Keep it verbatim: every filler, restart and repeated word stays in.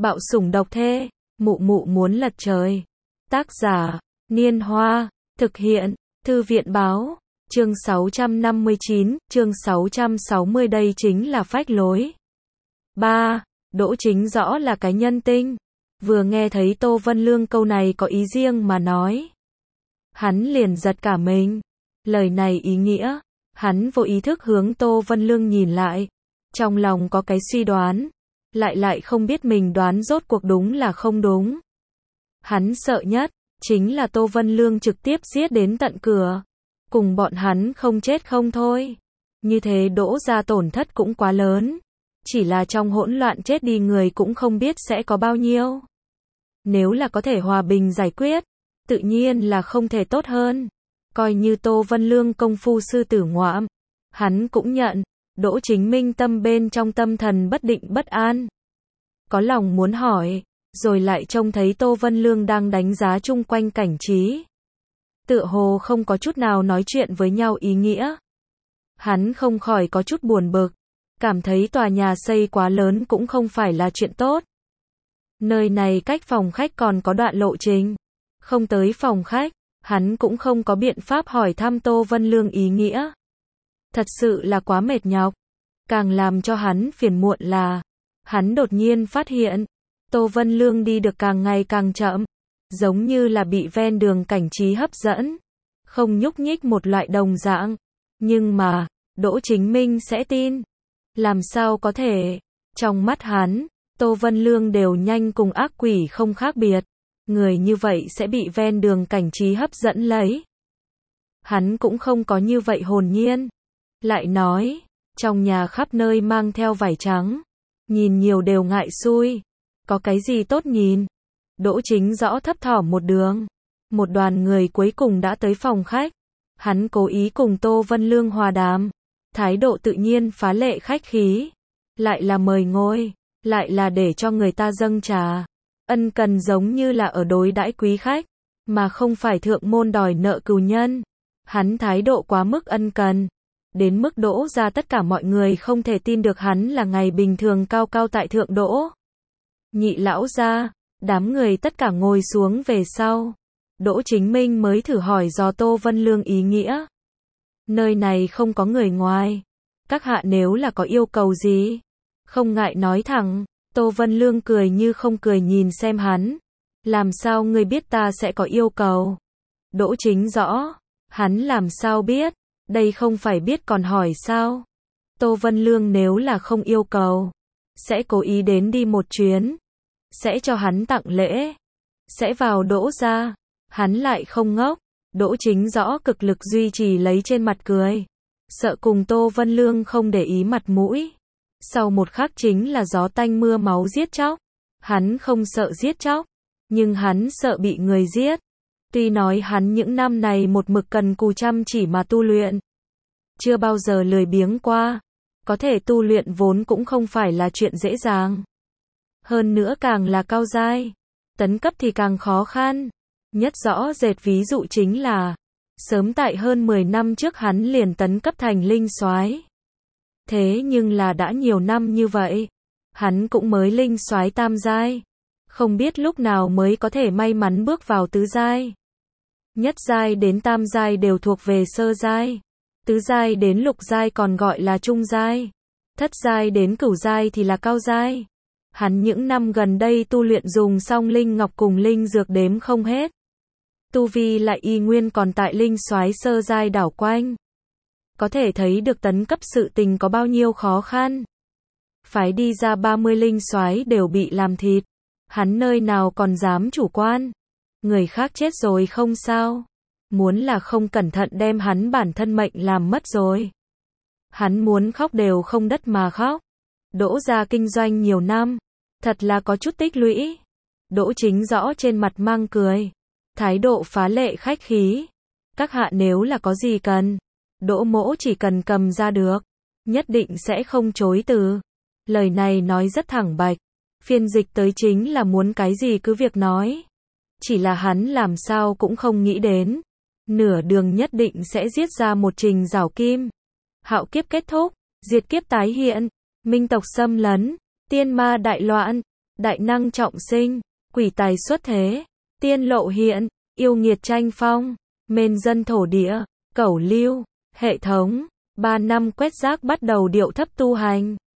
Bạo sủng độc thê, mụ mụ muốn lật trời. Tác giả, Niên Hoa, thực hiện, Thư viện báo, chương sáu trăm năm mươi chín, chương sáu trăm sáu mươi đây chính là phách lối. ba. Đỗ Chính rõ là cái nhân tinh. Vừa nghe thấy Tô Vân Lương câu này có ý riêng mà nói. Hắn liền giật cả mình. Lời này ý nghĩa. Hắn vô ý thức hướng Tô Vân Lương nhìn lại. Trong lòng có cái suy đoán. Lại lại không biết mình đoán rốt cuộc đúng là không đúng. Hắn sợ nhất, chính là Tô Vân Lương trực tiếp giết đến tận cửa. Cùng bọn hắn không chết không thôi. Như thế Đỗ gia tổn thất cũng quá lớn. Chỉ là trong hỗn loạn chết đi người cũng không biết sẽ có bao nhiêu. Nếu là có thể hòa bình giải quyết, tự nhiên là không thể tốt hơn. Coi như Tô Vân Lương công phu sư tử ngoạm, hắn cũng nhận. Đỗ Chính Minh tâm bên trong tâm thần bất định bất an. Có lòng muốn hỏi, rồi lại trông thấy Tô Vân Lương đang đánh giá chung quanh cảnh trí. Tựa hồ không có chút nào nói chuyện với nhau ý nghĩa. Hắn không khỏi có chút buồn bực, cảm thấy tòa nhà xây quá lớn cũng không phải là chuyện tốt. Nơi này cách phòng khách còn có đoạn lộ trình. Không tới phòng khách, hắn cũng không có biện pháp hỏi thăm Tô Vân Lương ý nghĩa. Thật sự là quá mệt nhọc. Càng làm cho hắn phiền muộn là, hắn đột nhiên phát hiện, Tô Vân Lương đi được càng ngày càng chậm, giống như là bị ven đường cảnh trí hấp dẫn, không nhúc nhích một loại đồng dạng. Nhưng mà, Đỗ Chính Minh sẽ tin. Làm sao có thể? Trong mắt hắn, Tô Vân Lương đều nhanh cùng ác quỷ không khác biệt. Người như vậy sẽ bị ven đường cảnh trí hấp dẫn lấy. Hắn cũng không có như vậy hồn nhiên. Lại nói, trong nhà khắp nơi mang theo vải trắng. Nhìn nhiều đều ngại xui. Có cái gì tốt nhìn? Đỗ Chính rõ thấp thỏm một đường. Một đoàn người cuối cùng đã tới phòng khách. Hắn cố ý cùng Tô Vân Lương hòa đàm. Thái độ tự nhiên phá lệ khách khí. Lại là mời ngồi. Lại là để cho người ta dâng trà. Ân cần giống như là ở đối đãi quý khách. Mà không phải thượng môn đòi nợ cừu nhân. Hắn thái độ quá mức ân cần. Đến mức Đỗ ra tất cả mọi người không thể tin được hắn là ngày bình thường cao cao tại thượng Đỗ. Nhị lão ra, đám người tất cả ngồi xuống về sau. Đỗ Chính Minh mới thử hỏi dò Tô Vân Lương ý nghĩa. Nơi này không có người ngoài. Các hạ nếu là có yêu cầu gì, không ngại nói thẳng. Tô Vân Lương cười như không cười nhìn xem hắn. Làm sao ngươi biết ta sẽ có yêu cầu? Đỗ Chính rõ, hắn làm sao biết? Đây không phải biết còn hỏi sao? Tô Vân Lương nếu là không yêu cầu, sẽ cố ý đến đi một chuyến, sẽ cho hắn tặng lễ, sẽ vào Đỗ ra. Hắn lại không ngốc. Đỗ Chính rõ cực lực duy trì lấy trên mặt cười, sợ cùng Tô Vân Lương không để ý mặt mũi. Sau một khắc chính là gió tanh mưa máu giết chóc. Hắn không sợ giết chóc, nhưng hắn sợ bị người giết. Tuy nói hắn những năm này một mực cần cù chăm chỉ mà tu luyện, chưa bao giờ lười biếng qua. Có thể tu luyện vốn cũng không phải là chuyện dễ dàng. Hơn nữa càng là cao giai, tấn cấp thì càng khó khăn. Nhất rõ rệt ví dụ chính là, sớm tại hơn mười năm trước hắn liền tấn cấp thành linh soái. Thế nhưng là đã nhiều năm như vậy, hắn cũng mới linh soái tam giai. Không biết lúc nào mới có thể may mắn bước vào tứ giai. Nhất giai đến tam giai đều thuộc về sơ giai. Tứ giai đến lục giai còn gọi là trung giai. Thất giai đến cửu giai thì là cao giai. Hắn những năm gần đây tu luyện dùng xong linh ngọc cùng linh dược đếm không hết. Tu vi lại y nguyên còn tại linh soái sơ giai đảo quanh. Có thể thấy được tấn cấp sự tình có bao nhiêu khó khăn. Phái đi ra ba mươi linh soái đều bị làm thịt. Hắn nơi nào còn dám chủ quan. Người khác chết rồi không sao. Muốn là không cẩn thận đem hắn bản thân mệnh làm mất rồi. Hắn muốn khóc đều không đất mà khóc. Đỗ ra kinh doanh nhiều năm, thật là có chút tích lũy. Đỗ Chính rõ trên mặt mang cười, thái độ phá lệ khách khí. Các hạ nếu là có gì cần, Đỗ mỗ chỉ cần cầm ra được, nhất định sẽ không chối từ. Lời này nói rất thẳng bạch, phiên dịch tới chính là muốn cái gì cứ việc nói. Chỉ là hắn làm sao cũng không nghĩ đến, nửa đường nhất định sẽ giết ra một trình rảo kim. Hạo kiếp kết thúc, diệt kiếp tái hiện, minh tộc xâm lấn, tiên ma đại loạn, đại năng trọng sinh, quỷ tài xuất thế, tiên lộ hiện, yêu nghiệt tranh phong, mên dân thổ địa, cẩu lưu, hệ thống, ba năm quét rác bắt đầu điệu thấp tu hành.